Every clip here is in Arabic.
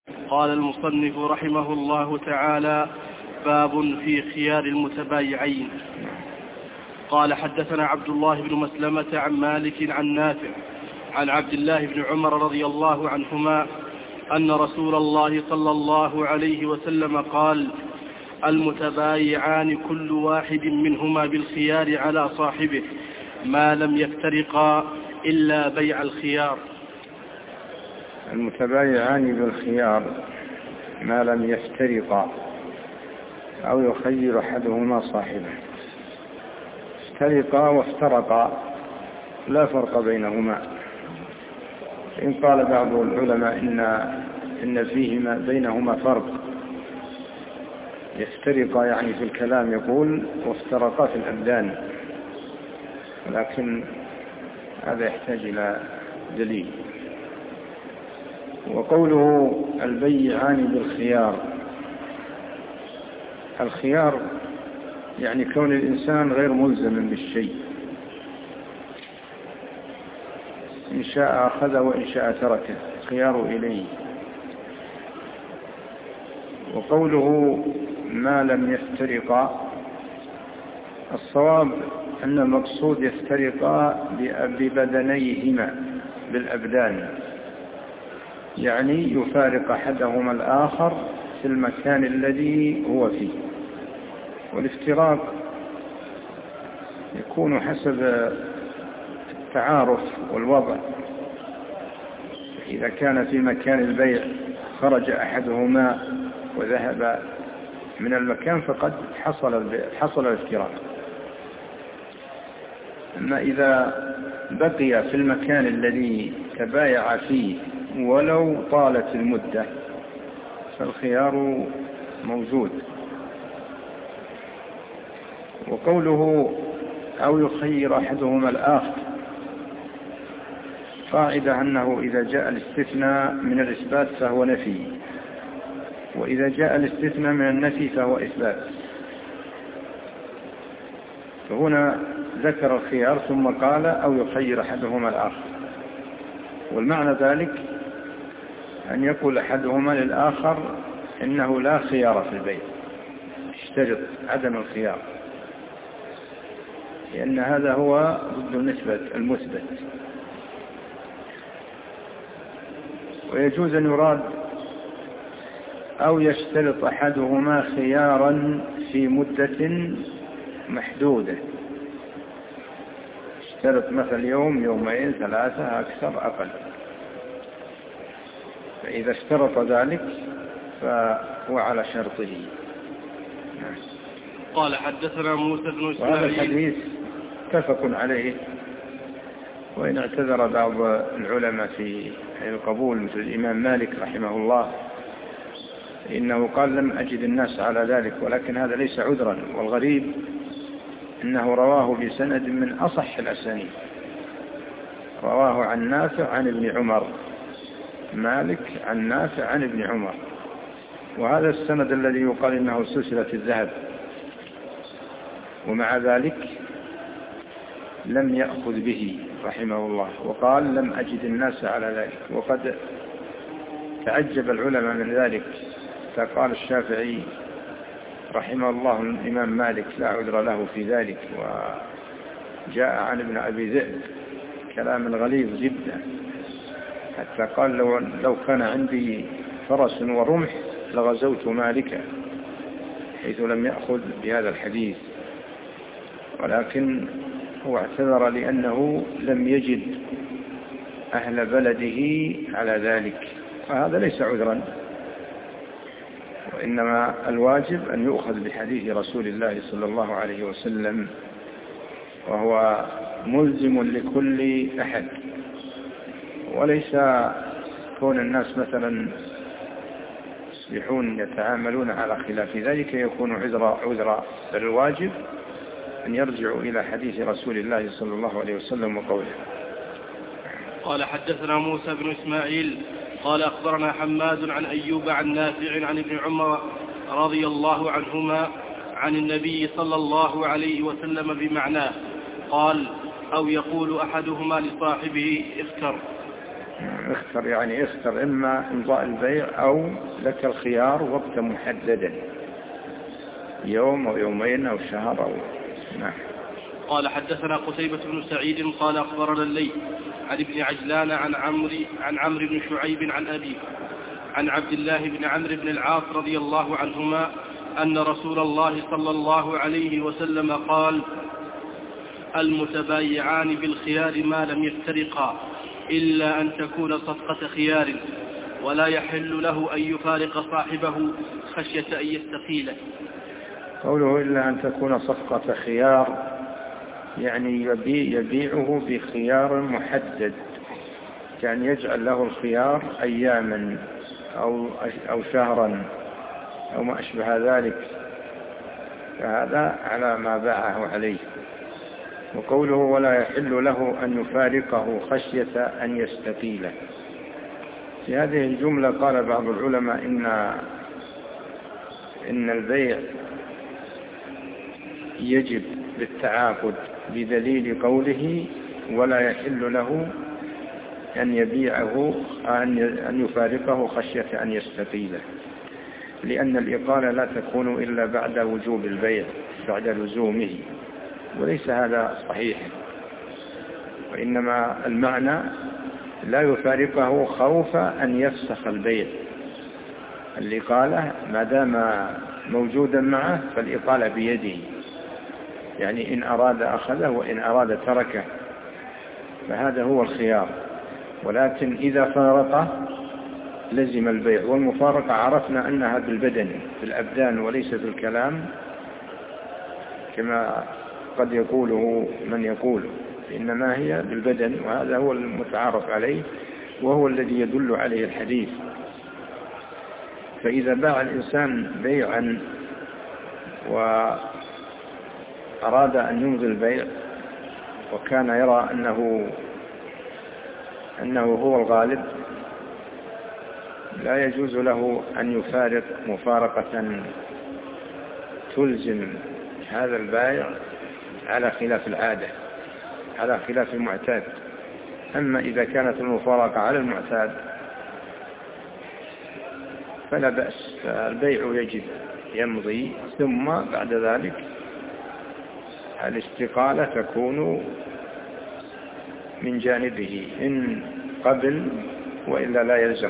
قال المصنف رحمه الله تعالى: باب في خيار المتبايعين. قال: حدثنا عبد الله بن مسلمة عن مالك عن نافع عن عبد الله بن عمر رضي الله عنهما أن رسول الله صلى الله عليه وسلم قال: المتبايعان كل واحد منهما بالخيار على صاحبه ما لم يفترقا إلا بيع الخيار. المتبايعان بالخيار ما لم يفترقا أو يخير أحدهما صاحبه. افترقا وافترقا لا فرق بينهما. إن قال بعض العلماء إن فيهما بينهما فرق، يفترقا يعني في الكلام يقول، وافترقا في الأبدان، لكن هذا يحتاج إلى دليل. وقوله البيعان بالخيار، الخيار يعني كون الإنسان غير ملزم بالشيء، إن شاء أخذ وإن شاء تركه، خيار إليه. وقوله ما لم يفترقا، الصواب أن المقصود يفترقا ببدنيهما بالأبدان، يعني يفارق أحدهما الآخر في المكان الذي هو فيه. والافتراق يكون حسب التعارف والوضع. إذا كان في مكان البيع خرج أحدهما وذهب من المكان فقد حصل الافتراق. أما إذا بقي في المكان الذي تبايع فيه ولو طالت المدة فالخيار موجود. وقوله أو يخير أحدهما الآخر، قاعدة أنه إذا جاء الاستثناء من الإثبات فهو نفي، وإذا جاء الاستثناء من النفي فهو إثبات. فهنا ذكر الخيار ثم قال أو يخير أحدهما الآخر، والمعنى ذلك أن يقول أحدهما للآخر إنه لا خيار في البيع، اشترط عدم الخيار، لأن هذا هو ضد النسبة المثبت. ويجوز أن يراد أو يشترط أحدهما خيارا في مدة محدودة، اشترط مثل يوم، يومين، ثلاثة، أكثر، أقل. فإذا اشترط ذلك فهو على شرطه. قال: حدثنا موسى بن إسماعيل. وهذا الحديث متفق عليه، وإن اعتذر بعض العلماء في القبول مثل الإمام مالك رحمه الله، إنه قال لم أجد الناس على ذلك، ولكن هذا ليس عذرا. والغريب إنه رواه بسند من أصح الأسانيد، رواه عن نافع عن ابن عمر، مالك عن نافع عن ابن عمر، وهذا السند الذي يقال إنه سلسلة الذهب، ومع ذلك لم يأخذ به رحمه الله، وقال لم أجد الناس على ذلك. وقد تعجب العلماء من ذلك، فقال الشافعي رحمه الله الإمام مالك لا عذر له في ذلك. وجاء عن ابن أبي ذئب كلام غليظ جدا، حتى قال لو كان عندي فرس ورمح لغزوت مالكا، حيث لم يأخذ بهذا الحديث. ولكن هو اعتذر لأنه لم يجد أهل بلده على ذلك، وهذا ليس عذرا، وإنما الواجب أن يؤخذ بحديث رسول الله صلى الله عليه وسلم، وهو ملزم لكل أحد. وليس كون الناس مثلا يصبحون يتعاملون على خلاف ذلك يكون عذرا، بل الواجب أن يرجعوا إلى حديث رسول الله صلى الله عليه وسلم وقوله. قال: حدثنا موسى بن إسماعيل قال: أخبرنا حماد عن أيوب عن نافع عن ابن عمر رضي الله عنهما عن النبي صلى الله عليه وسلم بمعناه، قال: أو يقول أحدهما لصاحبه اختر. اختر يعني اختر إما إمضاء البيع أو لك الخيار وقتا محددا، يوم أو يومين أو شهر أو نعم. قال حدثنا قتيبة بن سعيد قال أخبرنا الليث عن ابن عجلان عن عمرو بن شعيب عن أبيه عن عبد الله بن عمرو بن العاص رضي الله عنهما أن رسول الله صلى الله عليه وسلم قال: المتبايعان بالخيار ما لم يفترقا إلا أن تكون صفقة خيار، ولا يحل له أن يفارق صاحبه خشية أن يستقيله. قوله إلا أن تكون صفقة خيار يعني يبيعه بخيار محدد، يعني يجعل له الخيار أياما أو شهرا أو ما أشبه ذلك، فهذا على ما باعه عليه. وقوله ولا يحل له أن يفارقه خشية أن يستقيله، في هذه الجملة قال بعض العلماء إن البيع يجب بالتعاقد بدليل قوله ولا يحل له أن يبيعه أن يفارقه خشية أن يستقيله، لأن الإقالة لا تكون إلا بعد وجوب البيع، بعد لزومه، وليس هذا صحيح، وإنما المعنى لا يفارقه خوف أن يفسخ البيع. الإقالة ما دام موجودا معه فالإقالة بيده، يعني إن أراد أخذه وإن أراد تركه، فهذا هو الخيار. ولكن إذا فارقه لزم البيع، والمفارقة عرفنا أنها بالبدن في الأبدان وليس في الكلام كما قد يقوله من يقول، إنما هي بالبدن، وهذا هو المتعارف عليه وهو الذي يدل عليه الحديث. فإذا باع الإنسان بيعا وأراد أن يمضي البيع وكان يرى أنه هو الغالب، لا يجوز له أن يفارق مفارقة تلزم هذا البائع على خلاف العادة، على خلاف المعتاد. أما إذا كانت المفارقة على المعتاد فلا بأس، البيع يجب يمضي، ثم بعد ذلك الاستقالة تكون من جانبه إن قبل، وإلا لا يلزم.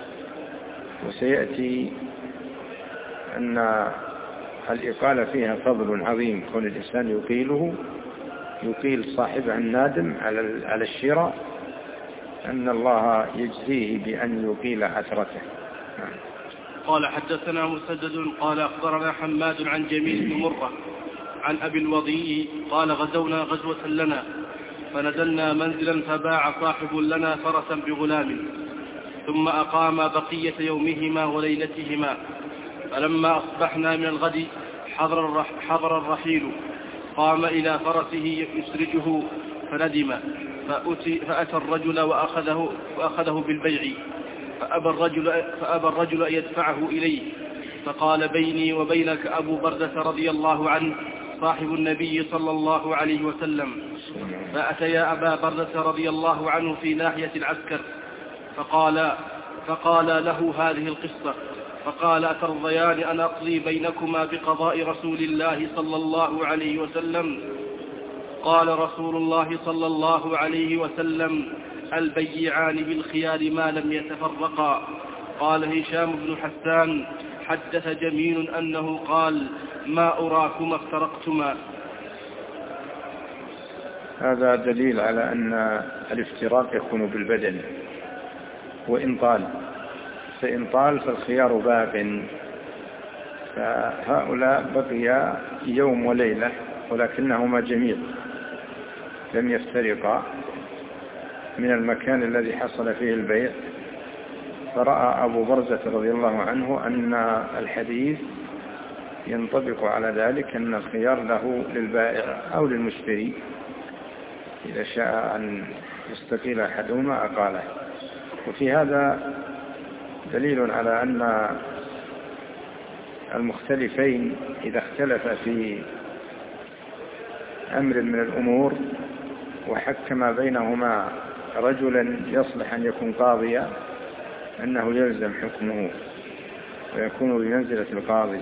وسيأتي أن الإقالة فيها فضل عظيم، كون الإنسان يقيل صاحبه النادم على الشراء، أن الله يجزيه بأن يقيل عثرته. قال حدثنا مسدد قال أخبرنا حماد عن جميل بن مرة عن أبي الوضيء قال غزونا غزوة لنا فنزلنا منزلا فباع صاحب لنا فرسا بغلام، ثم أقام بقية يومهما وليلتهما، فلما أصبحنا من الغد حضر الرحيل، قام إلى فرسه يسرجه فندم، فأتى الرجل وأخذه بالبيع، فأبى الرجل أن يدفعه إليه، فقال بيني وبينك أبو بردة رضي الله عنه صاحب النبي صلى الله عليه وسلم، فأتيا أبا بردة رضي الله عنه في ناحية العسكر، فقال له هذه القصة، فقال أترضيان أن أقضي بينكما بقضاء رسول الله صلى الله عليه وسلم؟ قال رسول الله صلى الله عليه وسلم البيعان بالخيار ما لم يتفرقا. قال هشام بن حسان حدث جميل أنه قال ما أراكما افترقتما. هذا دليل على أن الافتراق يكون بالبدن، وإن طال فإن طال فالخيار باق، فهؤلاء بقي يوم وليلة ولكنهما جميع لم يفترقا من المكان الذي حصل فيه البيع. فرأى أبو برزة رضي الله عنه أن الحديث ينطبق على ذلك، أن الخيار له للبائع أو للمشتري، إذا شاء أن يستقيل أحدهما أقاله. وفي هذا دليل على أن المختلفين إذا اختلف في أمر من الأمور وحكم بينهما رجلا يصلح أن يكون قاضيا أنه يلزم حكمه ويكون بمنزلة القاضي.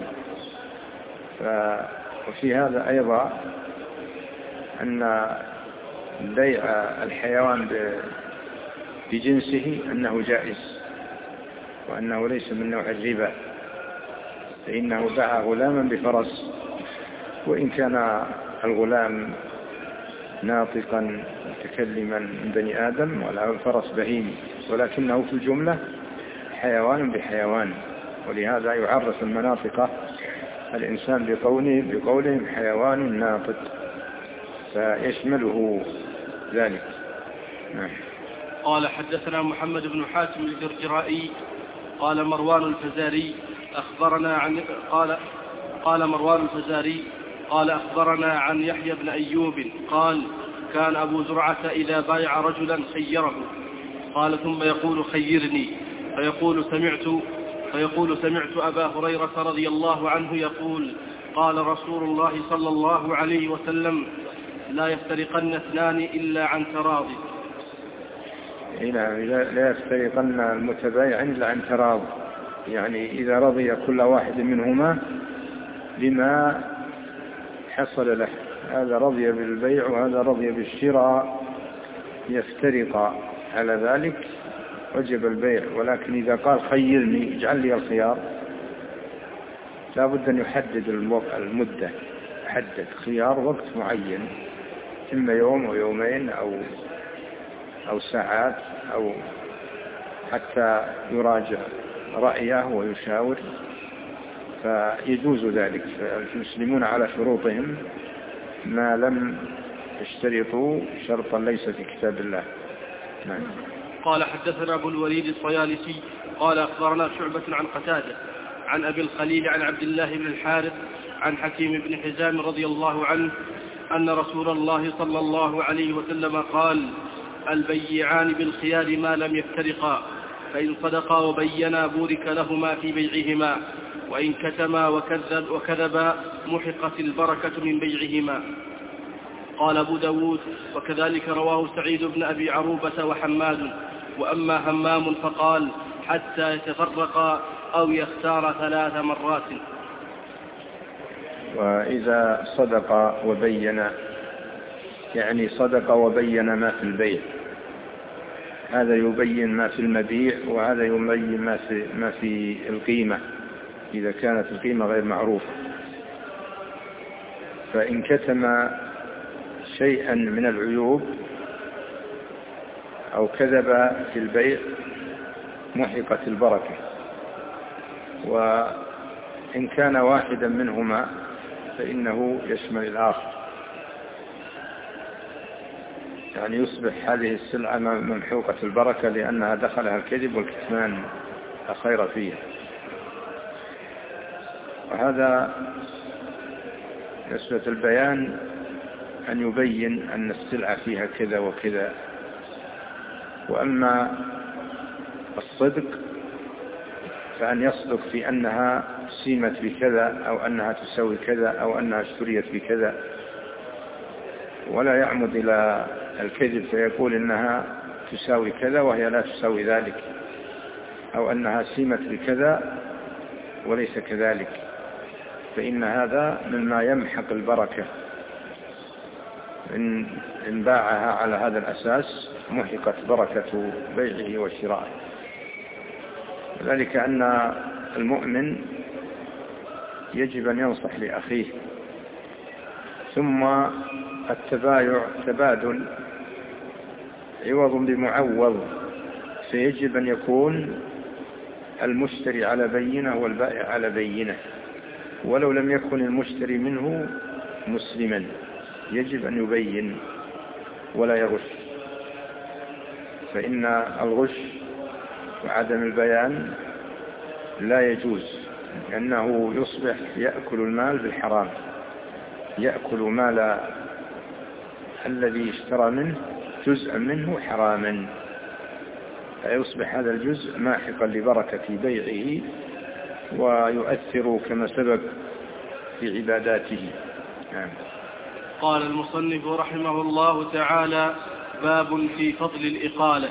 وفي هذا أيضا أن بيع الحيوان بجنسه أنه جائز وأنه ليس من نوع الربا، فإنه باع غلاما بفرس، وإن كان الغلام ناطقا متكلما من بني آدم والفرس بهيم، ولكنه في الجملة حيوان بحيوان. ولهذا يعرف المناطق الإنسان بقولهم حيوان ناطق، فيشمله ذلك. قال حدثنا محمد بن حاتم الجرجرائي قال مروان الفزاري أخبرنا قال مروان الفزاري قال أخبرنا عن يحيى بن أيوب قال كان أبو زرعة إذا بايع رجلا خيره، قال ثم يقول خيرني، فيقول سمعت أبا هريرة رضي الله عنه يقول قال رسول الله صلى الله عليه وسلم لا يفترقن اثنان إلا عن تراض. لا يفترقن المتبايعين إلا عن تراض، يعني إذا رضي كل واحد منهما بما حصل له، هذا رضي بالبيع وهذا رضي بالشراء، يفترق على ذلك وجب البيع. ولكن إذا قال خيرني اجعل لي الخيار، لا بد أن يحدد المدة، يحدد خيار وقت معين، إما يوم أو يومين أو ساعات، أو حتى يراجع رأيه ويشاور، فيجوز ذلك. فالمسلمون على شروطهم ما لم يشترطوا شرطا ليس في كتاب الله. نعم. قال حدثنا أبو الوليد الصيالسي قال أخبرنا شعبة عن قتادة عن أبي الخليل عن عبد الله بن الحارث عن حكيم بن حزام رضي الله عنه أن رسول الله صلى الله عليه وسلم قال البيعان بالخيار ما لم يفترقا، فإن صدقا وبينا بورك لهما في بيعهما، وإن كتما وكذبا محقت البركة من بيعهما. قال أبو داود وكذلك رواه سعيد بن أبي عروبة وحماد. وأما همام فقال حتى يتفرقا أو يختار 3 مرات. وإذا صدق وبين، يعني صدق وبين ما في البيع، هذا يبين ما في المبيع وهذا يبين ما في القيمة إذا كانت القيمة غير معروفة. فإن كتم شيئا من العيوب أو كذب في البيع محقت البركة. وإن كان واحدا منهما فإنه يشمل الآخر، يعني يصبح هذه السلعة ممحوقة البركة لأنها دخلها الكذب والكتمان لا خير فيها. وهذا نسبة البيان أن يبين أن السلعة فيها كذا وكذا. وأما الصدق فأن يصدق في أنها سيمت بكذا أو أنها تساوي كذا أو أنها اشتريت بكذا، ولا يعمد إلى الكذب فيقول إنها تساوي كذا وهي لا تساوي ذلك، أو أنها سيمت بكذا وليس كذلك، فإن هذا مما يمحق البركة. إن باعها على هذا الأساس محقت بركة بيعه وشرائه. ذلك أن المؤمن يجب أن ينصح لأخيه. ثم التبايع تبادل عوض بمعوض، فيجب أن يكون المشتري على بينة والبائع على بينة، ولو لم يكن المشتري منه مسلما يجب أن يبين ولا يغش، فإن الغش وعدم البيان لا يجوز، لأنه يصبح يأكل المال بالحرام، يأكل مال الذي اشترى منه جزءا منه حراما، فيصبح هذا الجزء ماحقا لبركة بيعه ويؤثر كما سبق في عباداته. قال المصنف رحمه الله تعالى باب في فضل الإقالة.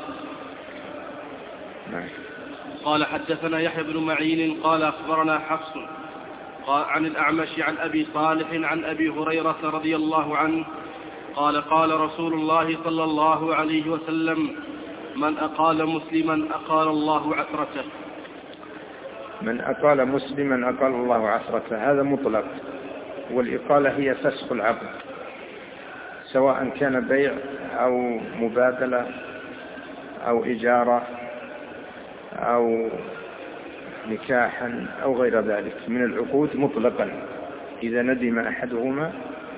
قال حدثنا يحيى بن معين قال أخبرنا حفص عن الأعمش عن أبي صالح عن أبي هريرة رضي الله عنه قال قال رسول الله صلى الله عليه وسلم: من أقال مسلما أقال الله عثرته. من أقال مسلما أقال الله عثرته، هذا مطلق. والإقالة هي فسخ العقد، سواء كان بيع أو مبادلة أو إجارة أو نكاحا أو غير ذلك من العقود مطلقا. إذا ندم أحدهما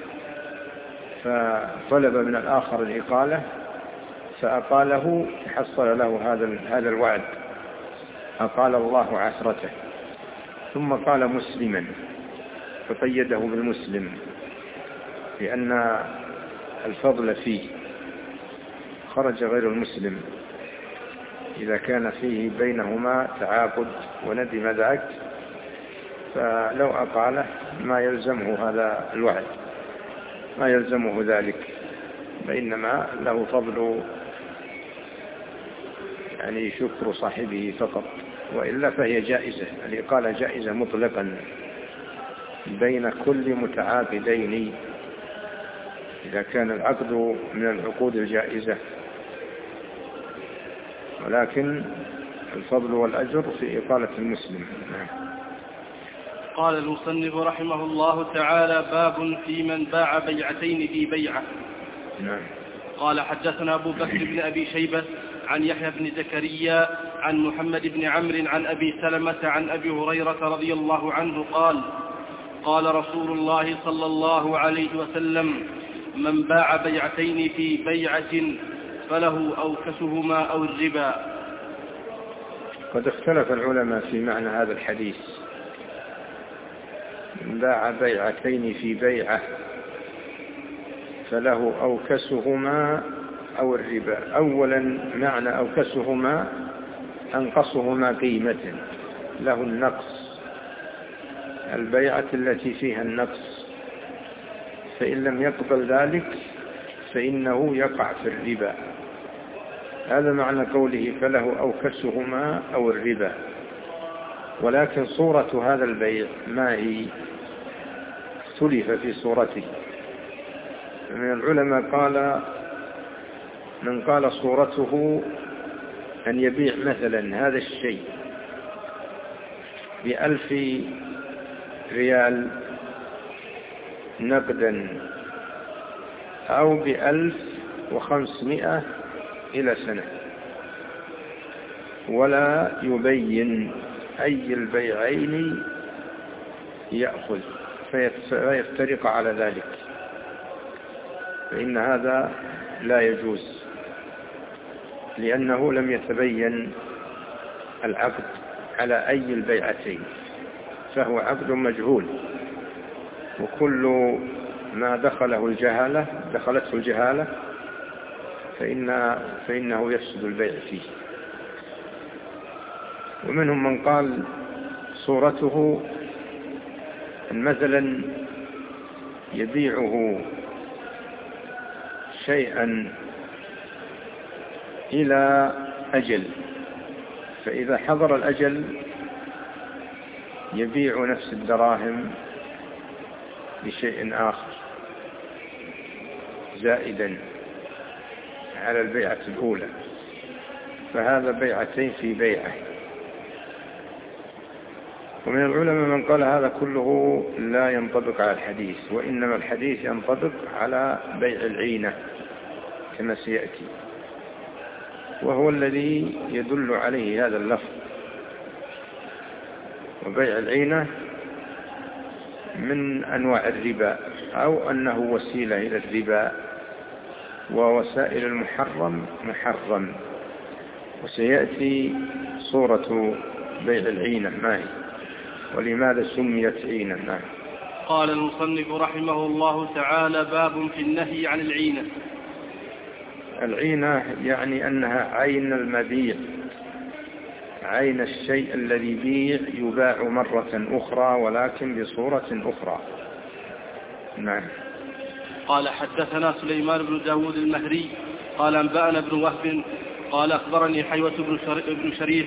فطلب من الآخر الإقالة فأقاله حصل له هذا الوعد، أقال الله عثرته. ثم قال مسلما فقيده بالمسلم لأن الفضل فيه، خرج غير المسلم إذا كان فيه بينهما تعاقد وندم ذاك، فلو أقاله ما يلزمه هذا الوعد، ما يلزمه ذلك، فإنما له فضل يعني شكر صاحبه فقط، وإلا فهي جائزة. الإقالة جائزة مطلقا بين كل متعاقدين إذا كان العقد من العقود الجائزة، ولكن الفضل والأجر في إقالة المسلم. قال المصنف رحمه الله تعالى: باب في من باع بيعتين في بيعة. قال حدثنا أبو بكر بن أبي شيبة عن يحيى بن زكريا عن محمد بن عمرو عن أبي سلمة عن أبي هريرة رضي الله عنه قال: قال رسول الله صلى الله عليه وسلم: من باع بيعتين في بيعة فله أوكسهما أو الربا. قد اختلف العلماء في معنى هذا الحديث. من باع بيعتين في بيعة فله أوكسهما أو الربا. أولا معنى أوكسهما أنقصهما قيمة، له النقص، البيعة التي فيها النقص، فإن لم يقبل ذلك فإنه يقع في الربا. هذا معنى قوله فله أوكسهما أو الربا. ولكن صورة هذا البيع ما هي؟ اختلف في صورته. من العلماء قال من قال صورته أن يبيع مثلا هذا الشيء ب1000 ريال نقدا أو ب1500 إلى سنة، ولا يبين أي البيعين يأخذ فيفترق على ذلك، فإن هذا لا يجوز، لأنه لم يتبين العقد على أي البيعتين، فهو عقد مجهول، وكل ما دخلته الجهالة فإنه يفسد البيع فيه. ومنهم من قال صورته أن مثلا يبيعه شيئا إلى أجل، فإذا حضر الأجل يبيع نفس الدراهم بشيء آخر زائدا على البيعة الأولى، فهذا بيعتين في بيعة. ومن العلماء من قال هذا كله لا ينطبق على الحديث، وإنما الحديث ينطبق على بيع العينة كما سيأتي، وهو الذي يدل عليه هذا اللفظ. وبيع العينة من أنواع الربا، أو أنه وسيلة إلى الربا، ووسائل المحرم محرم، وسيأتي صورة بيع العينة ما هي ولماذا سميت عينا. قال المصنف رحمه الله تعالى: باب في النهي عن العينة. العينة يعني أنها عين المبيع، عين الشيء الذي بيع يباع مرة أخرى ولكن بصورة أخرى. نعم. قال حدثنا سليمان بن داود المهري قال أنبأنا ابن وهب قال أخبرني حيوة بن شريح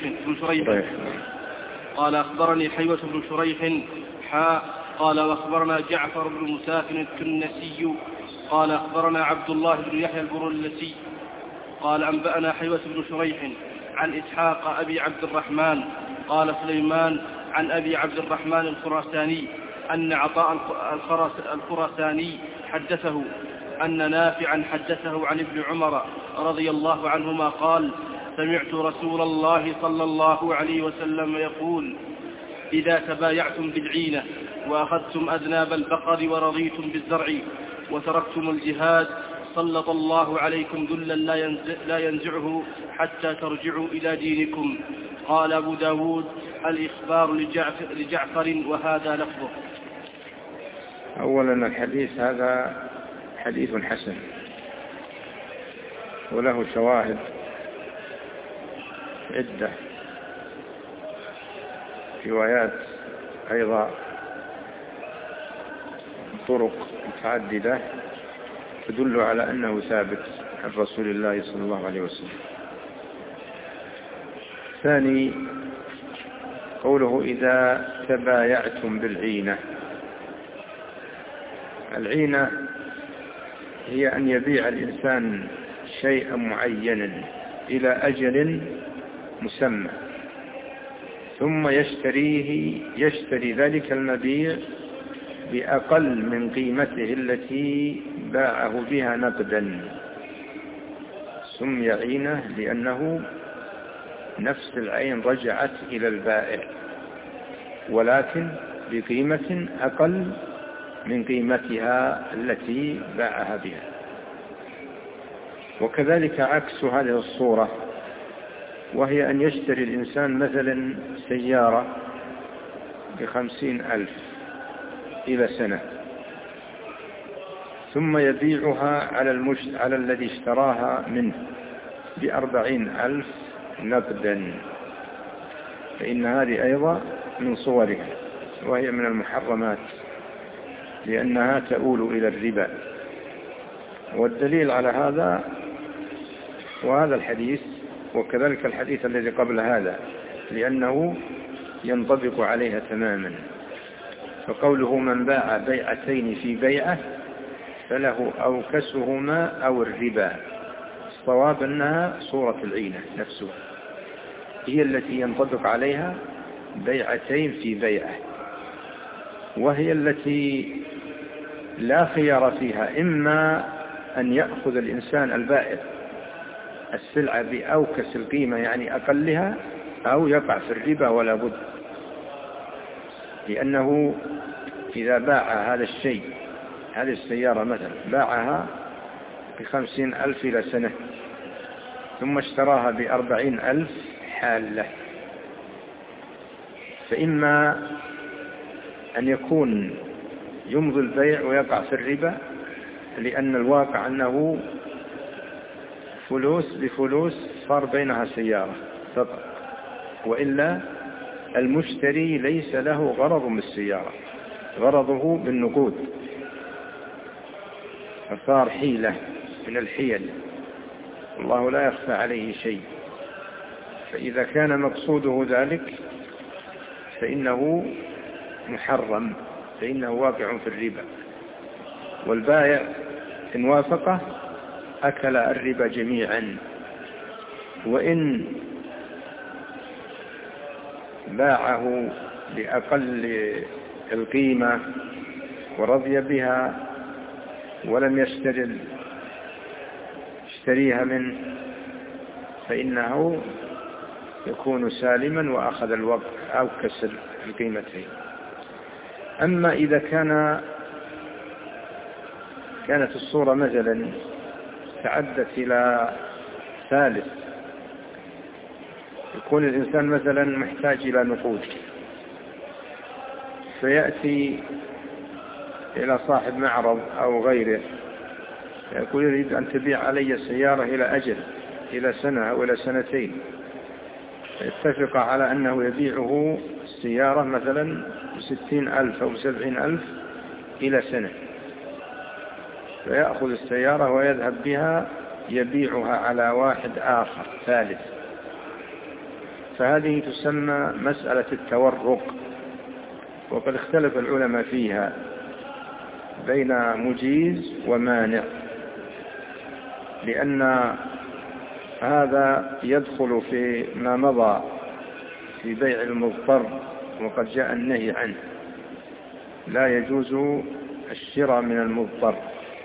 قال أخبرني حيوة بن شريح قال وأخبرنا جعفر بن مسافر التنسي قال أخبرنا عبد الله بن يحيى البرلسي قال أنبأنا حيوة بن شريح عن إسحاق أبي عبد الرحمن قال سليمان عن أبي عبد الرحمن الخراساني أن عطاء الخراساني حدثه أن نافعا حدثه عن ابن عمر رضي الله عنهما قال سمعت رسول الله صلى الله عليه وسلم يقول إذا تبايعتم بالعينة وأخذتم أذناب البقر ورضيتم بالزرع وتركتم الجهاد سلط الله عليكم ذلا لا ينزعه حتى ترجعوا إلى دينكم. قال أبو داود الإخبار لجعفر وهذا لفظه. أولا الحديث هذا حديث حسن وله شواهد عدة روايات أيضا طرق متعددة تدل على أنه ثابت عن رسول الله صلى الله عليه وسلم. ثاني قوله إذا تبايعتم بالعينة. العينة هي أن يبيع الإنسان شيئا معينا إلى أجل مسمى ثم يشتري ذلك المبيع بأقل من قيمته التي باعه بها نقدا. سمي عينة لأنه نفس العين رجعت إلى البائع ولكن بقيمة أقل من قيمتها التي باعها بها. وكذلك عكس هذه الصورة وهي أن يشتري الإنسان مثلا سيارة ب50,000 إلى سنة ثم يبيعها على الذي اشتراها منه ب40,000 نقدا، فإن هذه أيضا من صورها وهي من المحرمات لأنها تؤول إلى الربا. والدليل على هذا وهذا الحديث وكذلك الحديث الذي قبل هذا لأنه ينطبق عليها تماما. فقوله من باع بيعتين في بيعة فله أوكسهما أو الربا. الصواب أنها صورة العينة نفسها هي التي ينطبق عليها بيعتين في بيعة، وهي التي لا خيار فيها، إما أن يأخذ الإنسان البائع السلعة بأوكس القيمة يعني أقلها أو يقع في الربا ولا بد، لأنه إذا باع هذا الشيء هذه السيارة مثلا باعها ب50,000 إلى سنة ثم اشتراها ب40,000 حالة، فإما أن يكون يمضي البيع ويقع في الربا لأن الواقع أنه فلوس بفلوس صار بينها سيارة فقط، وإلا المشتري ليس له غرض بالسيارة، غرضه بالنقود، فصار حيلة من الحيل الله لا يخفى عليه شيء. فإذا كان مقصوده ذلك فإنه محرم، فإنه واقع في الربا. والبائع إن وافقه أكل الربا جميعا، وإن باعه بأقل القيمة ورضي بها ولم يشتريها منه فإنه يكون سالما وأخذ الوقت أو كسر القيمتين. أما إذا كانت الصورة مثلا تعدت إلى ثالث، يكون الإنسان مثلا محتاج إلى نقود فيأتي إلى صاحب معرض أو غيره يقول يريد أن تبيع علي سيارة إلى أجل إلى سنة أو إلى سنتين، اتفق على أنه يبيعه السيارة مثلا 60,000 أو 70,000 إلى سنة، فيأخذ السيارة ويذهب بها يبيعها على واحد آخر ثالث، فهذه تسمى مسألة التورق، وقد اختلف العلماء فيها بين مجيز ومانع، لأن هذا يدخل في ما مضى في بيع المضطر وقد جاء النهي عنه، لا يجوز الشراء من المضطر،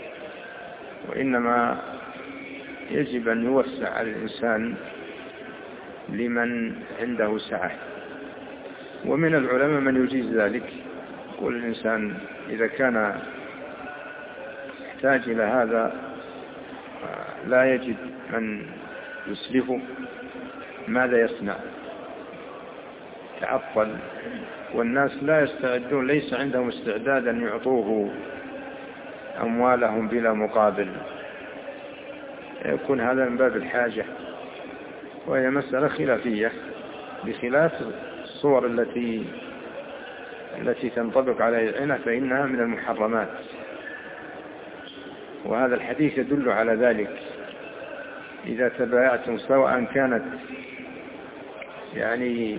وإنما يجب أن يوسع على الإنسان لمن عنده سعة. ومن العلماء من يجيز ذلك، يقول الإنسان إذا كان يحتاج إلى هذا لا يجد من يسلفه ماذا يصنع؟ تعطل، والناس لا يستعدون، ليس عندهم استعداد أن يعطوه أموالهم بلا مقابل، يكون هذا من باب الحاجة، وهي مسألة خلافية بخلاف الصور التي تنطبق عليها العنة، فإنها من المحرمات، وهذا الحديث يدل على ذلك. إذا تبايعتم سواء كانت يعني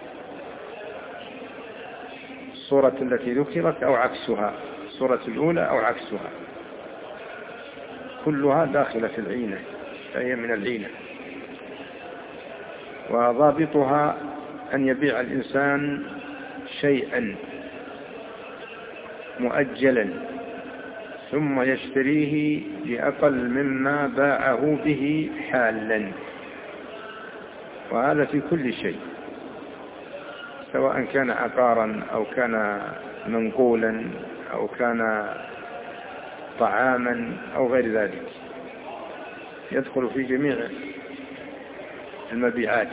الصورة التي ذكرت أو عكسها، الصورة الأولى أو عكسها، كلها داخلة في العينة، فهي من العينة. وضابطها أن يبيع الإنسان شيئا مؤجلا ثم يشتريه بأقل مما باعه به حالا، وهذا في كل شيء، سواء كان عقارا أو كان منقولا أو كان طعاما أو غير ذلك، يدخل في جميع المبيعات.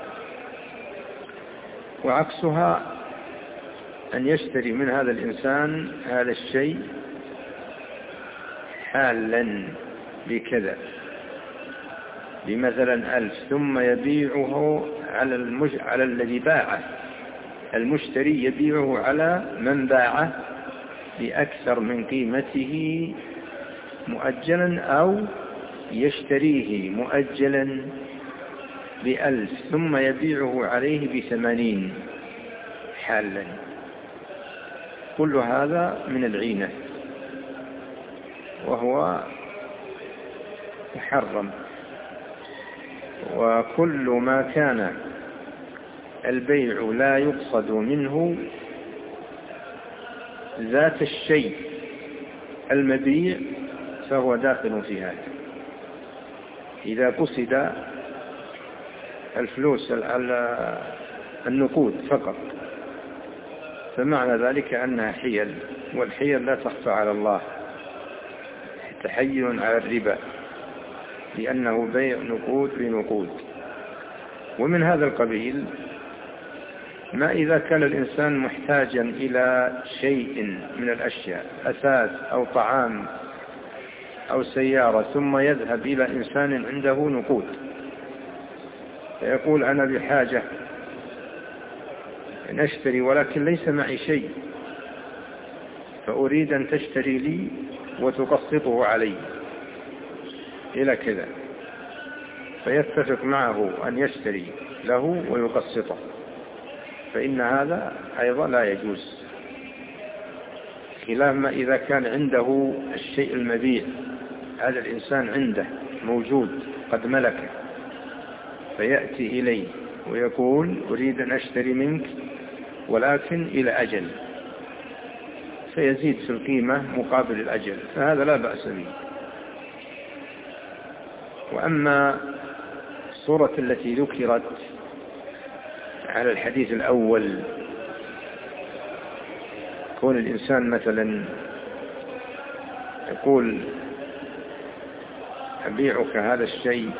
وعكسها أن يشتري من هذا الإنسان هذا الشيء حالا بكذا، بمثلا 1000، ثم يبيعه على الذي باعه، المشتري يبيعه على من باعه بأكثر من قيمته مؤجلا، أو يشتريه مؤجلا ب1000 ثم يبيعه عليه ب80 حالا. كل هذا من العينة وهو محرم. وكل ما كان البيع لا يقصد منه ذات الشيء المبيع فهو داخل في هذا. إذا قصد الفلوس على النقود فقط فمعنى ذلك أنها حيل، والحيل لا تخفى على الله، تحيل على الربا، لأنه بيع نقود بنقود. ومن هذا القبيل ما إذا كان الإنسان محتاجا إلى شيء من الأشياء، أثاث أو طعام أو سيارة، ثم يذهب إلى إنسان عنده نقود فيقول أنا بحاجة أن أشتري ولكن ليس معي شيء، فأريد أن تشتري لي وتقسطه علي إلى كذا، فيتفق معه أن يشتري له ويقسطه، فإن هذا أيضا لا يجوز، خلاف ما إذا كان عنده الشيء المبيع، هذا الإنسان عنده موجود قد ملكه، فيأتي إليه ويقول أريد أن أشتري منك ولكن إلى أجل، فيزيد في القيمة مقابل الأجل، فهذا لا بأس به. وأما الصورة التي ذكرت على الحديث الأول، كون الإنسان مثلا يقول أبيعك هذا الشيء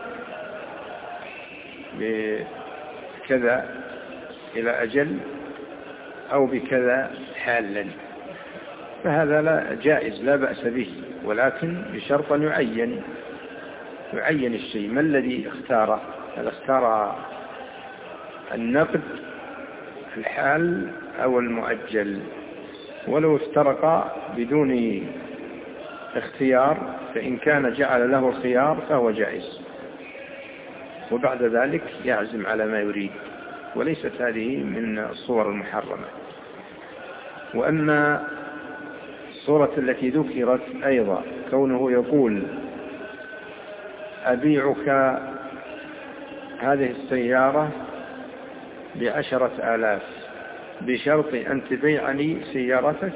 بكذا إلى أجل أو بكذا حالا، فهذا لا جائز لا بأس به، ولكن بشرط أن يعين الشيء. ما الذي اختاره؟ هل اختار النقد الحال أو المؤجل؟ ولو افترقا بدون اختيار فإن كان جعل له الخيار فهو جائز، وبعد ذلك يعزم على ما يريد، وليست هذه من الصور المحرمة. وأما الصورة التي ذكرت أيضا كونه يقول أبيعك هذه السيارة ب10,000 بشرط أن تبيعني سيارتك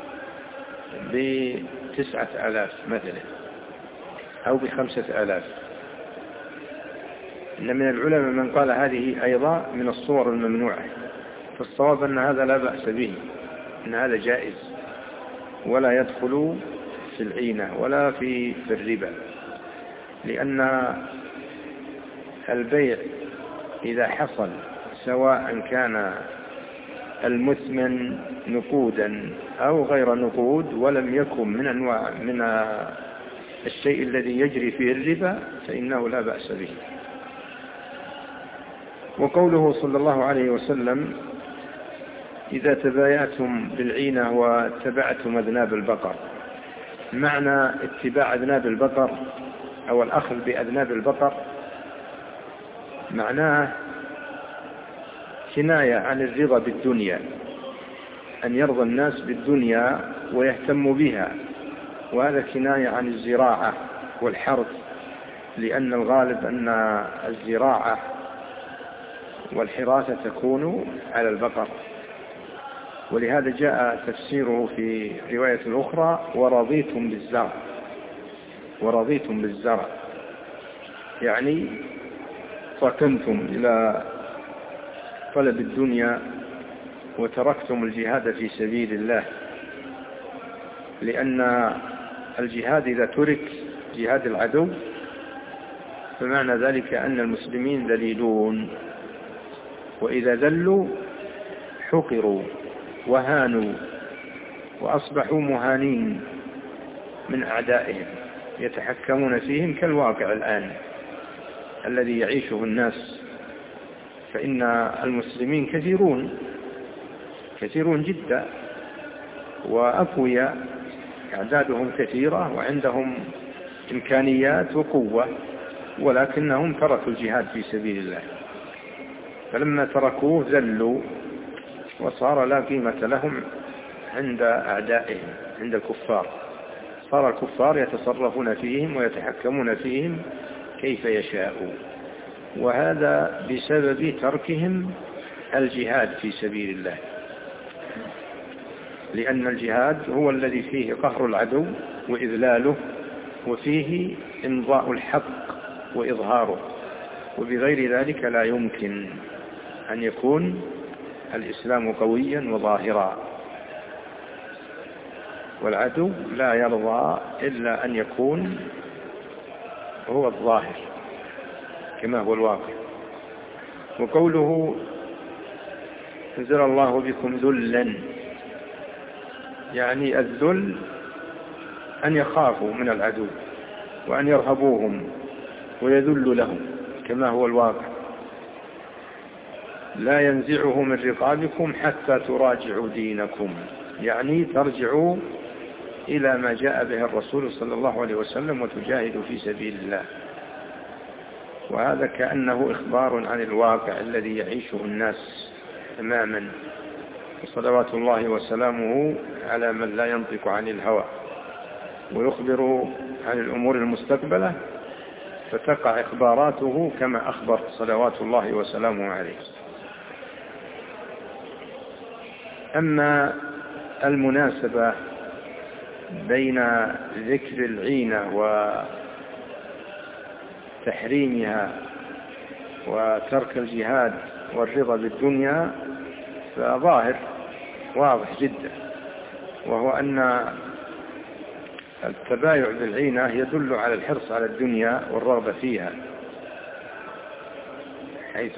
ب9,000 مثلا أو ب5,000. إن من العلماء من قال هذه أيضا من الصور الممنوعة، فالصواب أن هذا لا بأس به، أن هذا جائز ولا يدخل في العينة ولا في الربا، لأن البيع إذا حصل سواء كان المثمن نقودا أو غير نقود ولم يكن من أنواع من الشيء الذي يجري فيه الربا فإنه لا بأس به. وقوله صلى الله عليه وسلم إذا تبايعتم بالعينة واتبعتم أذناب البقر، معنى اتباع أذناب البقر أو الأخذ بأذناب البقر معناه كناية عن الرضا بالدنيا، أن يرضى الناس بالدنيا ويهتم بها، وهذا كناية عن الزراعة والحرث، لأن الغالب أن الزراعة والحراثة تكون على البقر، ولهذا جاء تفسيره في رواية أخرى ورضيتم بالزرع، ورضيتم بالزرع يعني ركنتم إلى طلب الدنيا وتركتم الجهاد في سبيل الله، لأن الجهاد إذا ترك جهاد العدو فمعنى ذلك أن المسلمين ذليلون، وإذا ذلوا حقروا وهانوا وأصبحوا مهانين من أعدائهم يتحكمون فيهم كالواقع الآن الذي يعيشه الناس. فإن المسلمين كثيرون جدا وأقوياء، أعدادهم كثيرة وعندهم إمكانيات وقوة، ولكنهم تركوا الجهاد في سبيل الله، فلما تركوه ذلوا وصار لا قيمة لهم عند أعدائهم، عند الكفار، صار الكفار يتصرفون فيهم ويتحكمون فيهم كيف يشاءون، وهذا بسبب تركهم الجهاد في سبيل الله، لأن الجهاد هو الذي فيه قهر العدو وإذلاله، وفيه إمضاء الحق وإظهاره، وبغير ذلك لا يمكن أن يكون الإسلام قويا وظاهرا، والعدو لا يرضى إلا أن يكون هو الظاهر كما هو الواقع. وقوله أنزل الله بكم ذلا، يعني الذل أن يخافوا من العدو وأن يرهبوهم ويذل لهم كما هو الواقع، لا ينزعه من رقابكم حتى تراجعوا دينكم، يعني ترجعوا إلى ما جاء به الرسول صلى الله عليه وسلم وتجاهدوا في سبيل الله. وهذا كأنه إخبار عن الواقع الذي يعيشه الناس تماما، صلوات الله وسلامه على من لا ينطق عن الهوى ويخبر عن الأمور المستقبلة، فتقع إخباراته كما أخبر صلوات الله وسلامه عليه. أما المناسبة بين ذكر العينة وتحريمها وترك الجهاد والرضا بالدنيا فظاهر واضح جدا، وهو أن التبايع بالعينة يدل على الحرص على الدنيا والرغبة فيها، حيث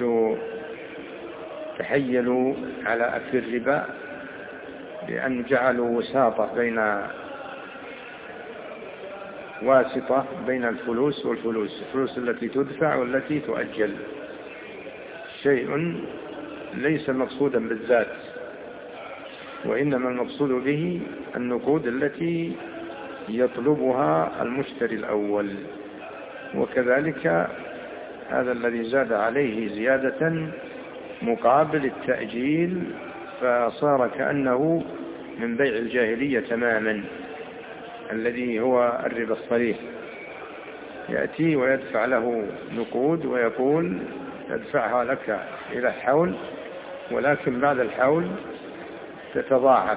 تحيلوا على أكل الربا بأن جعلوا واسطة بين الفلوس والفلوس، الفلوس التي تدفع والتي تؤجل، شيء ليس مقصودا بالذات، وإنما المقصود به النقود التي يطلبها المشتري الأول. وكذلك هذا الذي زاد عليه زيادة مقابل التأجيل، فصار كأنه من بيع الجاهلية تماما الذي هو الربا الصريح. يأتي ويدفع له نقود ويقول ادفعها لك إلى الحول، ولكن بعد الحول تتضاعف،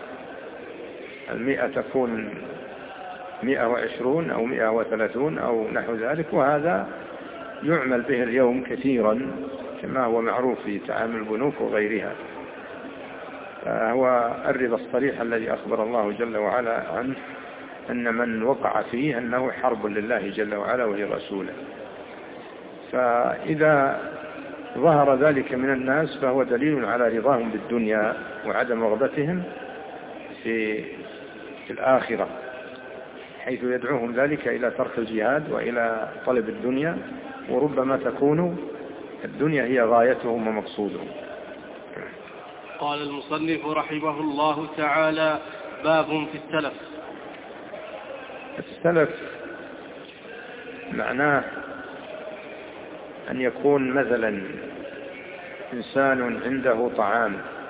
100 تكون 120 أو 130 أو نحو ذلك. وهذا يعمل به اليوم كثيرا كما هو معروف في تعامل البنوك وغيرها. هو الربا الصريح الذي أخبر الله جل وعلا عنه أن من وقع فيه أنه حرب لله جل وعلا ولرسوله. فإذا ظهر ذلك من الناس فهو دليل على رضاهم بالدنيا وعدم رغبتهم في الآخرة، حيث يدعوهم ذلك إلى ترك الجهاد وإلى طلب الدنيا، وربما تكون الدنيا هي غايتهم ومقصودهم. قال المصنف رحمه الله تعالى: باب في السلف. السلف معناه أن يكون مثلا إنسان عنده طعام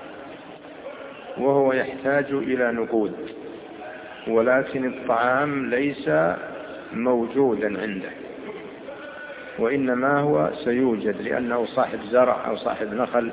وهو يحتاج إلى نقود، ولكن الطعام ليس موجودا عنده، وإنما هو سيوجد لأنه صاحب زرع أو صاحب نخل،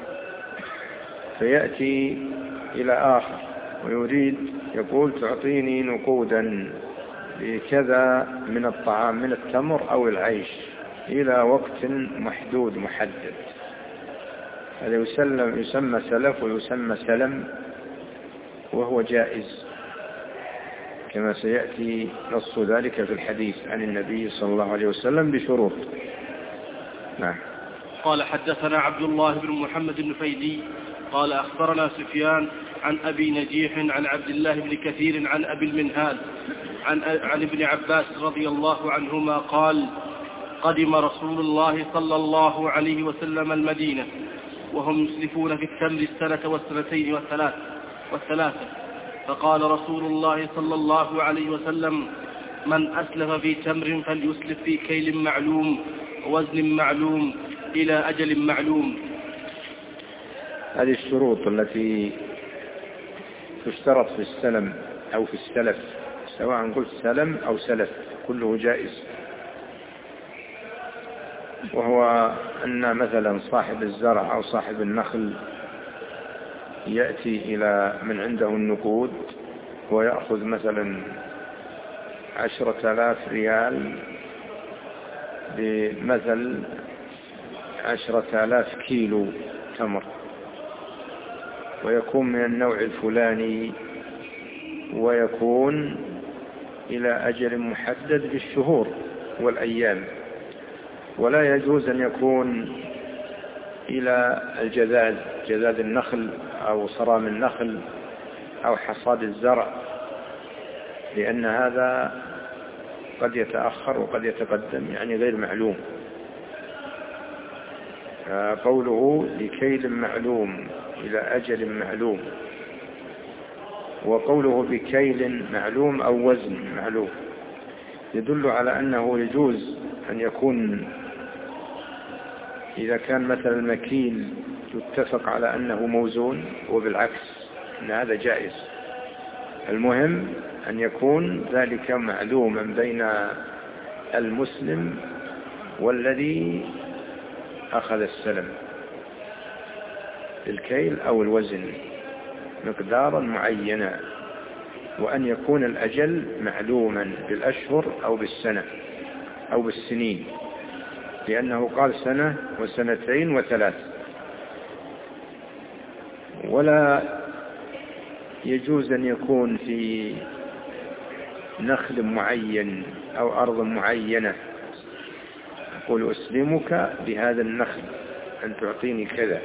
فيأتي إلى آخر ويريد يقول تعطيني نقودا بكذا من الطعام من التمر أو العيش إلى وقت محدود محدد. هذا يسمى سلف ويسمى سلم، وهو جائز كما سيأتي نص ذلك في الحديث عن النبي صلى الله عليه وسلم بشروط. نعم. قال حدثنا عبد الله بن محمد النفيدي قال أخبرنا سفيان عن أبي نجيح عن عبد الله بن كثير عن أبي المنهال عن ابن عباس رضي الله عنهما قال: قدم رسول الله صلى الله عليه وسلم المدينة وهم يسلفون في التمر السنة والسنتين والثلاثة، فقال رسول الله صلى الله عليه وسلم: من أسلف في تمر فليسلف في كيل معلوم ووزن معلوم إلى أجل معلوم. هذه الشروط التي تشترط في السلم أو في السلف، سواء قلت سلم أو سلف كله جائز. وهو أن مثلا صاحب الزرع أو صاحب النخل يأتي إلى من عنده النقود ويأخذ مثلا 10,000 ريال بمثل 10,000 كيلو تمر، ويكون من النوع الفلاني، ويكون إلى أجل محدد بالشهور والأيام، ولا يجوز أن يكون إلى جذاذ النخل أو صرام النخل أو حصاد الزرع، لأن هذا قد يتأخر وقد يتقدم، يعني غير معلوم. قوله لكيل معلوم إلى أجل معلوم، وقوله بكيل معلوم أو وزن معلوم يدل على أنه يجوز أن يكون إذا كان مثلا المكيل يتفق على أنه موزون، وبالعكس أن هذا جائز. المهم أن يكون ذلك معلوما بين المسلم والذي أخذ السلم، الكيل أو الوزن مقدارا معينا، وأن يكون الأجل معلوما بالأشهر أو بالسنة أو بالسنين، لأنه قال سنة وسنتين وثلاث. ولا يجوز أن يكون في نخل معين أو أرض معينة يقول أسلمك بهذا النخل أن تعطيني كذا،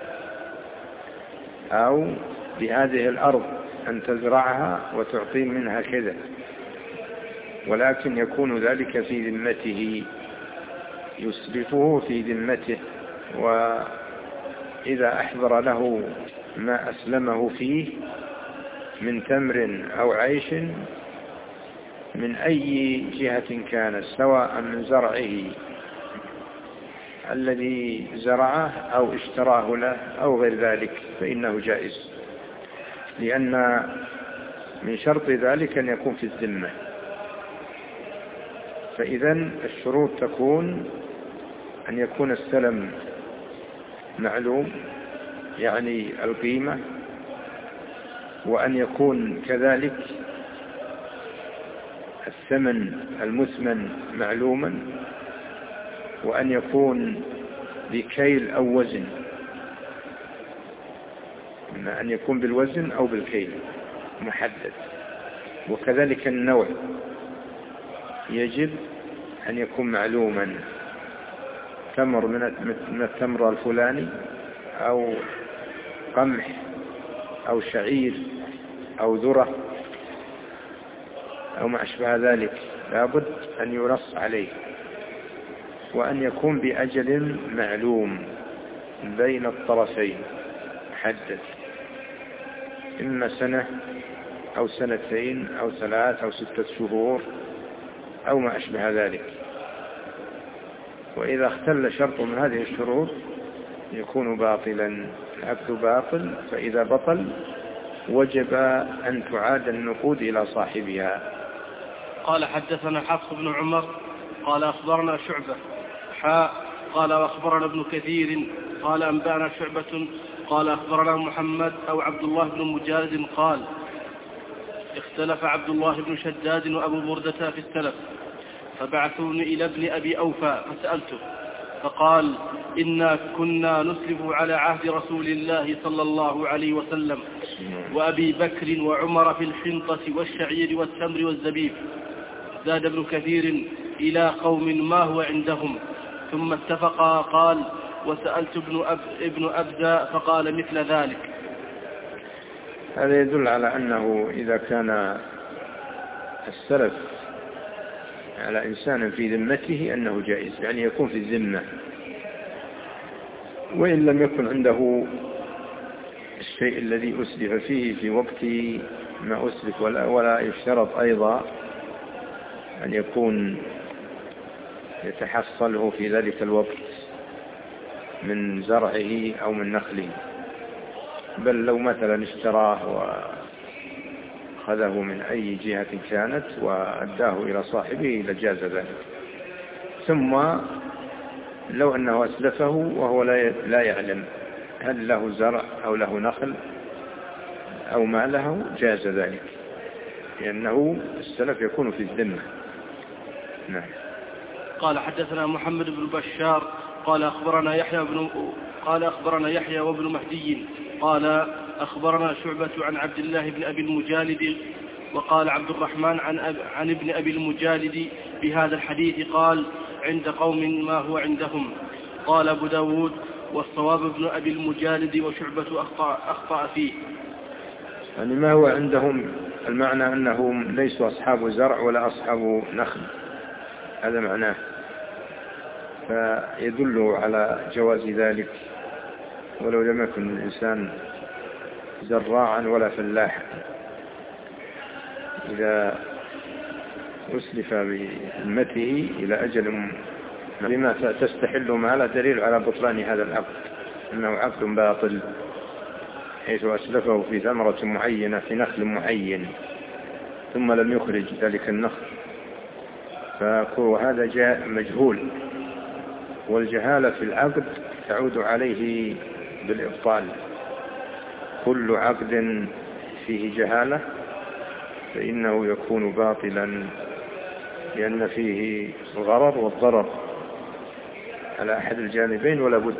أو بهذه الأرض أن تزرعها وتعطي منها كذا، ولكن يكون ذلك في ذمته، يسلفه في ذمته، وإذا أحضر له ما أسلمه فيه من تمر أو عيش من أي جهة كانت، سواء من زرعه الذي زرعه أو اشتراه له أو غير ذلك، فإنه جائز، لأن من شرط ذلك أن يكون في الذمة. فإذن الشروط تكون أن يكون السلم معلوم، يعني القيمة، وأن يكون كذلك الثمن المثمن معلوما، وأن يكون بكيل أو وزن، إما أن يكون بالوزن أو بالكيل محدد. وكذلك النوع يجب أن يكون معلوما، تمر من التمر الفلاني أو قمح أو شعير أو ذرة أو ما أشبه ذلك، لابد أن ينص عليه، وأن يكون بأجل معلوم بين الطرفين محدد، إما سنة أو سنتين أو 3 أو 6 شهور أو ما أشبه ذلك. وإذا اختل شرط من هذه الشروط يكون باطلا، العقد باطل. فإذا بطل وجب أن تعاد النقود إلى صاحبها. قال حدثنا حفص بن عمر قال أخبرنا شعبة قال وأخبرنا ابن كثير قال أنبأنا شعبة قال أخبرنا محمد أو عبد الله بن مجالد قال اختلف عبد الله بن شداد وأبو بردة في السلف، فبعثوني إلى ابن أبي أوفى فسألته، فقال إنا كنا نسلف على عهد رسول الله صلى الله عليه وسلم وأبي بكر وعمر في الحنطة والشعير والتمر والزبيب. زاد ابن كثير إلى قوم ما هو عندهم، ثم اتفقا. قال وسألت ابن أبزة فقال مثل ذلك. هذا يدل على أنه إذا كان السلف على إنسان في ذمته أنه جائز، يعني يكون في الذمة، وإن لم يكن عنده الشيء الذي أسلف فيه في وقت ما أسلف، ولا يشترط أيضا أن يكون يتحصله في ذلك الوقت من زرعه أو من نخله، بل لو مثلا اشتراه وأخذه من أي جهة كانت وأداه إلى صاحبه لجاز ذلك. ثم لو أنه أسلفه وهو لا يعلم هل له زرع أو له نخل أو ما له، جاز ذلك، لأنه السلف يكون في الذمة. نعم. قال حدثنا محمد بن بشار قال أخبرنا يحيى وابن مهدي قال أخبرنا شعبة عن عبد الله بن أبي المجالد، وقال عبد الرحمن عن ابن أبي المجالد بهذا الحديث قال عند قوم ما هو عندهم. قال أبو داود والصواب ابن أبي المجالد وشعبة أخطأ فيه. يعني ما هو عندهم المعنى أنهم ليسوا أصحاب زرع ولا أصحاب نخل، هذا معناه، فيدل على جواز ذلك ولو لم يكن الإنسان زراعا ولا فلاحا. إذا أسلف بذمته إلى أجل بما تستحل ماله دليل على بطلان هذا العقد، أنه عقد باطل، حيث أسلفه في ثمرة معينة في نخل معين ثم لم يخرج ذلك النخل، فهذا جاء مجهول، والجهالة في العقد تعود عليه بالإبطال. كل عقد فيه جهالة فإنه يكون باطلا، لأن فيه الغرر والضرر على أحد الجانبين ولا بد.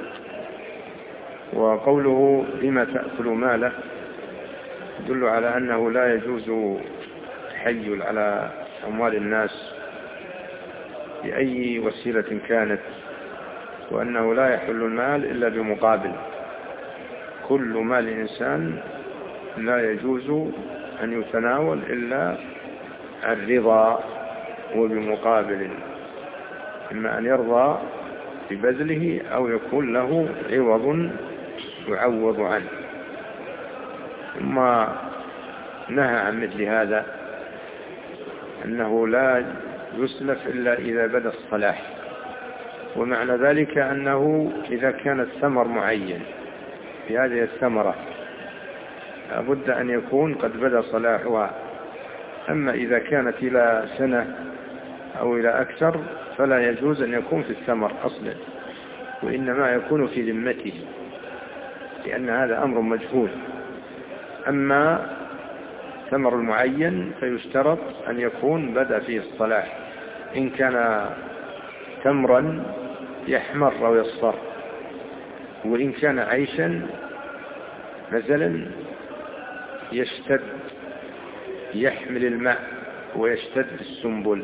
وقوله بما تأكل ماله يدل على أنه لا يجوز التحيل على أموال الناس بأي وسيلة كانت، وأنه لا يحل المال إلا بمقابل. كل مال الإنسان لا يجوز أن يتناول إلا الرضا وبمقابل، إما أن يرضى ببذله أو يكون له عوض يعوض عنه. ثم نهى عن مثل هذا أنه لا يسلف إلا إذا بدا الصلاح. ومعنى ذلك أنه إذا كان الثمر معين في هذه الثمرة لابد أن يكون قد بدا صلاحها. أما إذا كانت إلى سنة أو إلى أكثر فلا يجوز أن يكون في الثمر أصلا، وإنما يكون في ذمته، لأن هذا أمر مجهول. أما ثمر المعين فيشترط أن يكون بدأ فيه الصلاح، إن كان تمرا يحمر أو يصفر، وإن كان عيشا مثلا يشتد يحمل الماء ويشتد السنبل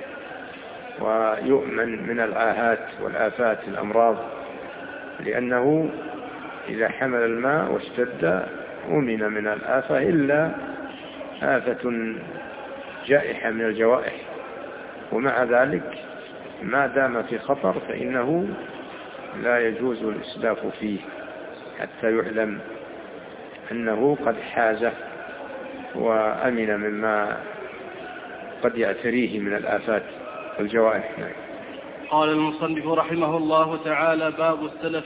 ويؤمن من العاهات والآفات الأمراض، لأنه إذا حمل الماء واشتد أمن من الآفة إلا آفة جائحة من الجوائح. ومع ذلك ما دام في خطر فإنه لا يجوز الإسلاف فيه حتى يعلم أنه قد حازه وأمن مما قد يعتريه من الآفات والجوائح. قال المصنف رحمه الله تعالى: باب السلف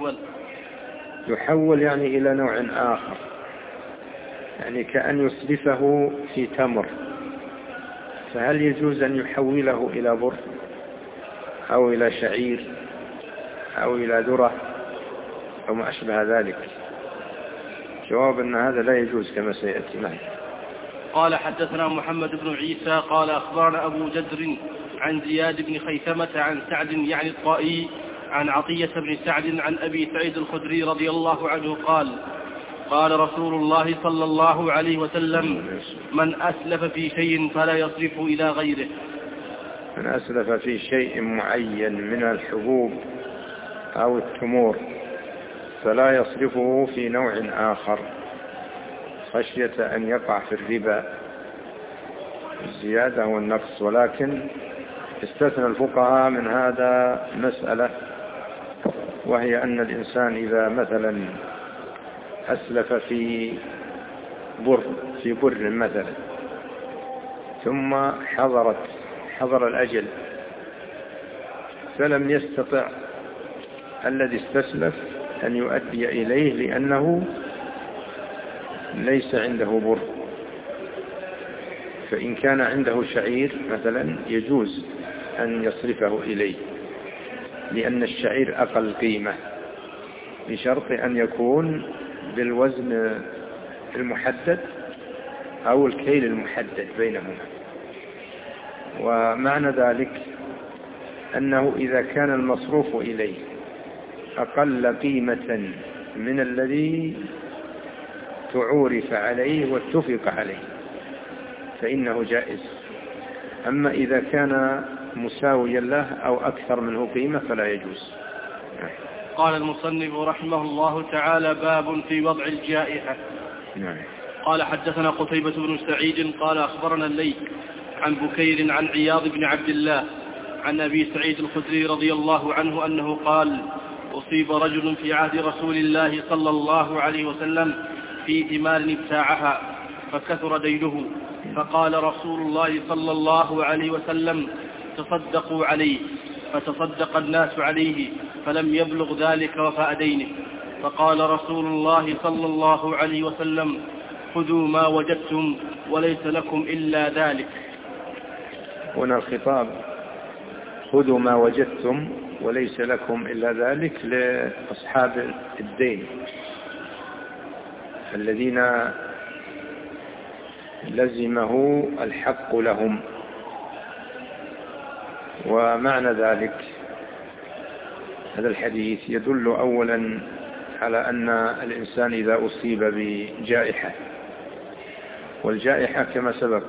يحول يعني إلى نوع آخر، يعني كأن يسلفه في تمر، فهل يجوز أن يحوله إلى بر أو إلى شعير أو إلى ذرة أو ما أشبه ذلك؟ جواب أن هذا لا يجوز كما سيأتي معي. قال حدثنا محمد بن عيسى قال أخبرنا أبو جدر عن زياد بن خيثمة عن سعد يعني الطائي عن عطية بن سعد عن أبي سعيد الخدري رضي الله عنه قال: قال رسول الله صلى الله عليه وسلم: من أسلف في شيء فلا يصرف إلى غيره. من أسلف في شيء معين من الحبوب أو التمور فلا يصرفه في نوع آخر خشية أن يقع في الربا الزيادة والنقص. ولكن استثنى الفقهاء من هذا مسألة، وهي أن الإنسان إذا مثلا أسلف في بر مثلا ثم حضر الأجل فلم يستطع الذي استسلف أن يؤدي إليه لأنه ليس عنده بر، فإن كان عنده شعير مثلا يجوز أن يصرفه إليه، لأن الشعير أقل قيمة، بشرط أن يكون بالوزن المحدد أو الكيل المحدد بينهما. ومعنى ذلك أنه إذا كان المصروف إليه أقل قيمة من الذي تعورف عليه واتفق عليه فإنه جائز. أما إذا كان مساويا له أو أكثر منه قيمة فلا يجوز. قال المصنف رحمه الله تعالى: باب في وضع الجائحة. قال حدثنا قتيبة بن سعيد قال أخبرنا الليث عن بكير عن عياض بن عبد الله عن أبي سعيد الخدري رضي الله عنه أنه قال: أصيب رجل في عهد رسول الله صلى الله عليه وسلم في ثمار ابتاعها فكثر دينه، فقال رسول الله صلى الله عليه وسلم: تصدقوا عليه، فتصدق الناس عليه فلم يبلغ ذلك وفاء دينه، فقال رسول الله صلى الله عليه وسلم: خذوا ما وجدتم وليس لكم إلا ذلك. هنا الخطاب خذوا ما وجدتم وليس لكم إلا ذلك لأصحاب الدين الذين لزمه الحق لهم. ومعنى ذلك هذا الحديث يدل أولا على أن الإنسان إذا أصيب بجائحة، والجائحة كما سبق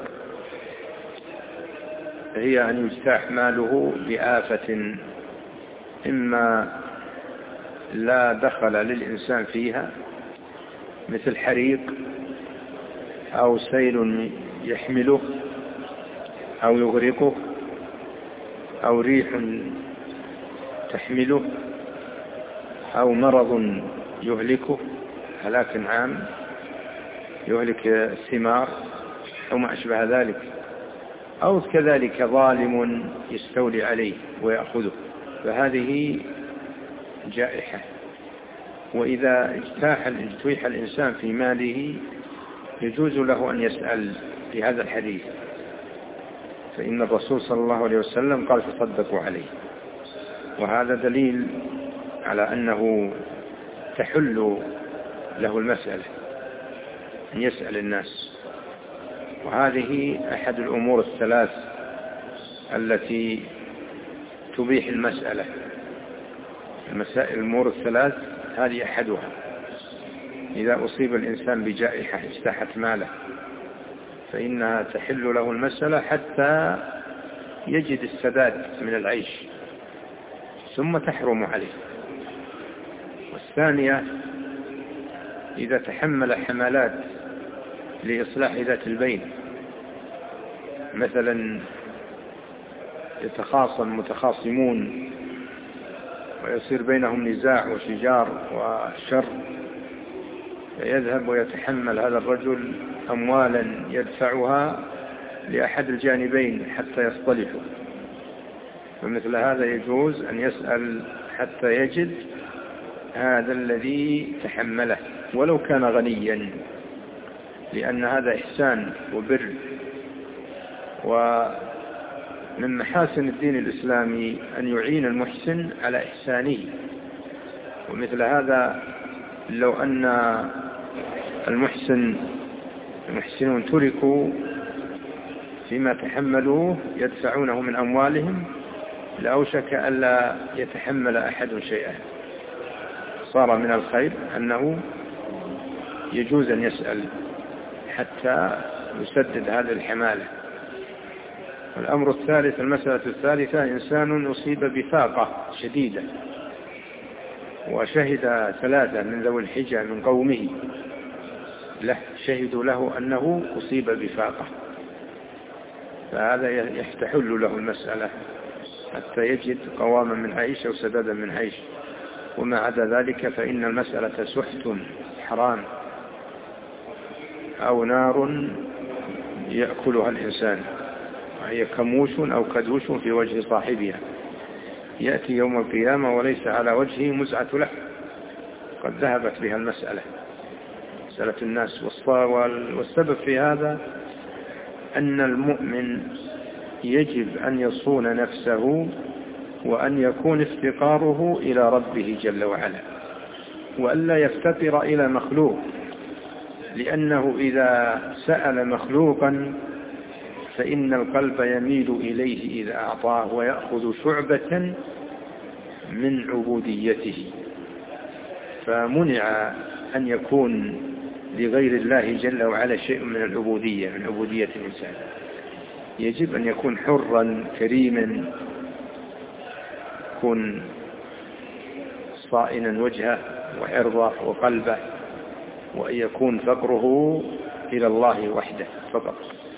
هي أن يجتاح ماله بآفة إما لا دخل للإنسان فيها مثل حريق أو سيل يحمله أو يغرقه أو ريح تحمله أو مرض يهلكه هلاك عام يهلك الثمار أو ما أشبه ذلك، أو كذلك ظالم يستولي عليه ويأخذه، فهذه جائحة. وإذا اجتوح الإنسان في ماله يجوز له أن يسأل في هذا الحديث، فإن الرسول صلى الله عليه وسلم قال تصدقوا عليه، وهذا دليل على أنه تحل له المسألة أن يسأل الناس. وهذه أحد الأمور الثلاث التي تبيح المسألة. الأمور الثلاث هذه أحدها. إذا أصيب الإنسان بجائحة اجتاحت ماله فإنها تحل له المسألة حتى يجد السداد من العيش، ثم تحرم عليه. والثانية إذا تحمل حملات لإصلاح ذات البين، مثلا يتخاصم متخاصمون ويصير بينهم نزاع وشجار وشر، فيذهب ويتحمل هذا الرجل أموالا يدفعها لأحد الجانبين حتى يصطلحوا، فمثل هذا يجوز أن يسأل حتى يجد هذا الذي تحمله ولو كان غنيا، لأن هذا إحسان وبر. ومن محاسن الدين الإسلامي أن يعين المحسن على إحسانه، ومثل هذا لو أن المحسنون تركوا فيما تحملوه يدفعونه من أموالهم لأوشك ألا يتحمل أحد شيئا. صار من الخير أنه يجوز أن يسأل حتى يسدد هذه الحمالة. والأمر الثالث، المسألة الثالثة، إنسان أصيب بفاقة شديدة وشهد ثلاثة من ذوي الحجة من قومه شهدوا له أنه أصيب بفاقة، فهذا يحتحل له المسألة حتى يجد قواما من عيش أو سدادا من عيش. وما عدا ذلك فإن المسألة سحت حرام أو نار يأكلها الإنسان، وهي كموش أو كدوش في وجه صاحبها، يأتي يوم القيامة وليس على وجهه مزعة له، قد ذهبت بها المسألة، مسألة الناس. والسبب في هذا أن المؤمن يجب أن يصون نفسه وأن يكون افتقاره إلى ربه جل وعلا، وألا يفتقر إلى مخلوق، لأنه إذا سأل مخلوقا فإن القلب يميل إليه إذا أعطاه ويأخذ شعبة من عبوديته، فمنع أن يكون لغير الله جل وعلا شيء من العبودية، من عبودية الإنسان. يجب أن يكون حرا كريما، يكون صائنا وجهه وعرضه وقلبه، وأن يكون فقره إلى الله وحده فقط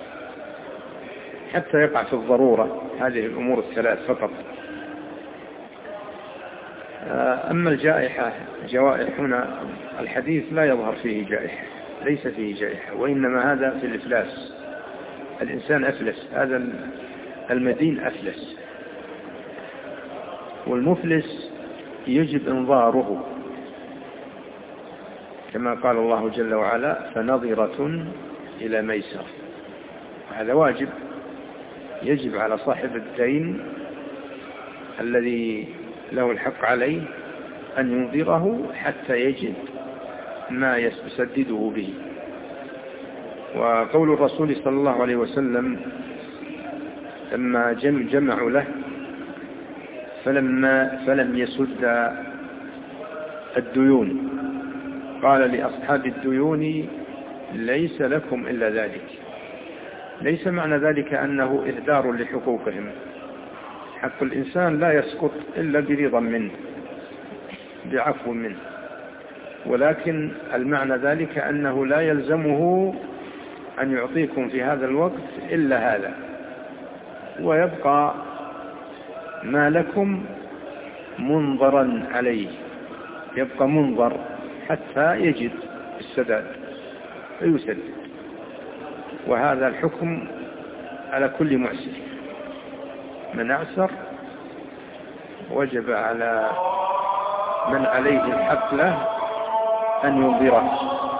حتى يقع في الضرورة. هذه الأمور الثلاث فقط. أما الجائحة، جوائح هنا الحديث لا يظهر فيه جائحة، ليس فيه جائحة، وإنما هذا في الإفلاس. الإنسان أفلس، هذا المدين أفلس، والمفلس يجب إنظاره كما قال الله جل وعلا فنظرة إلى ميسر. هذا واجب، يجب على صاحب الدين الذي له الحق عليه أن ينظره حتى يجد ما يسدده به. وقول الرسول صلى الله عليه وسلم لما جمعوا له فلم يسد الديون قال لأصحاب الديون ليس لكم إلا ذلك. ليس معنى ذلك أنه إهدار لحقوقهم، حق الإنسان لا يسقط إلا برضا منه، بعفو منه، ولكن المعنى ذلك أنه لا يلزمه أن يعطيكم في هذا الوقت إلا هذا، ويبقى ما لكم منظرا عليه، يبقى منظر حتى يجد السداد فيسدد. وهذا الحكم على كل معسر، من أعسر وجب على من عليه الحق له أن ينظره.